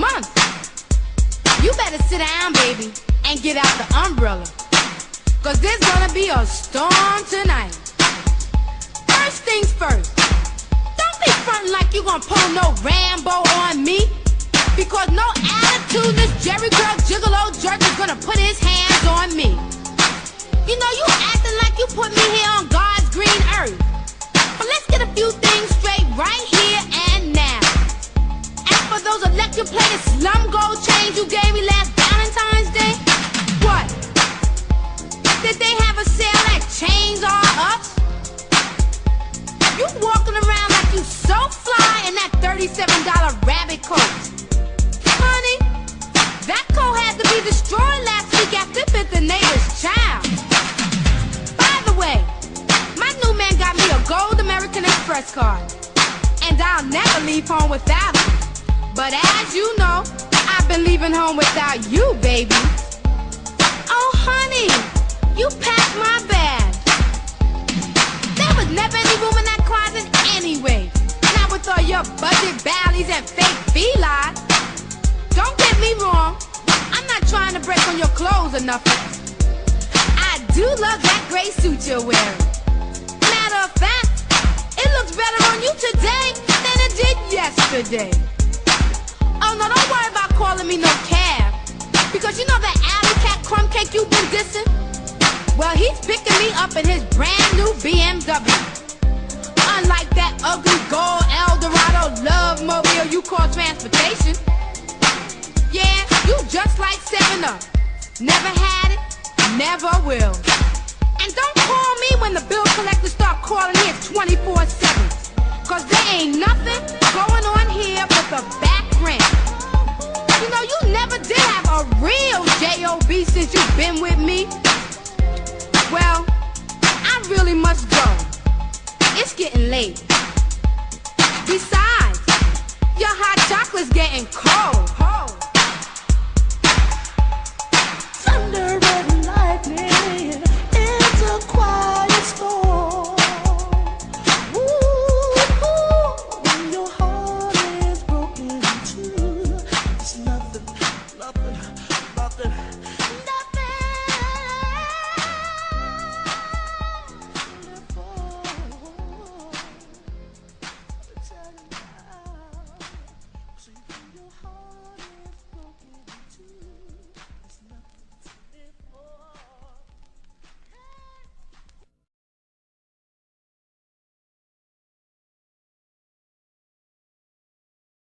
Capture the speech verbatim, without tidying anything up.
month. You better sit down, baby, and get out the umbrella, cause there's gonna be a storm tonight. First things first, don't be frontin' like you gonna pull no Rambo on me, because no attitudinous Jerry Curl Gigolo jerk is gonna put his hands on me. You know, you acting like you put me here on God's green earth. But let's get a few things straight right here and now. As for those electroplated slum gold chains you gave me last Valentine's Day, what? Did they have a sale at Chains R Us? You walking around like you so fly in that thirty-seven dollar rabbit coat. Honey, that coat had to be destroyed last week after it bit the neighbor's child. By the way, my new man got me a gold American Express card, and I'll never leave home without it. But as you know, I've been leaving home without you, baby. Oh, honey, you packed my bag. There was never any room in that closet anyway. Not with all your budget ballies and fake felines. Don't get me wrong, I'm not trying to break on your clothes or nothing. I do love that gray suit you're wearing. Matter of fact, it looks better on you today than it did yesterday. Oh no, don't worry about calling me no cab, because you know that alley cat crumb cake you've been dissing? Well, he's picking me up in his brand new B M W. Unlike that ugly gold Eldorado love mobile you call transportation. Yeah, you just like seven up. Never had it, never will. And don't call me when the bill collectors start calling here twenty-four seven. Cause there ain't nothing going on here but the back rent. You know, you never did have a real J O B since you've been with me. Well, I really must go. It's getting late. Besides, your hot chocolate's getting cold.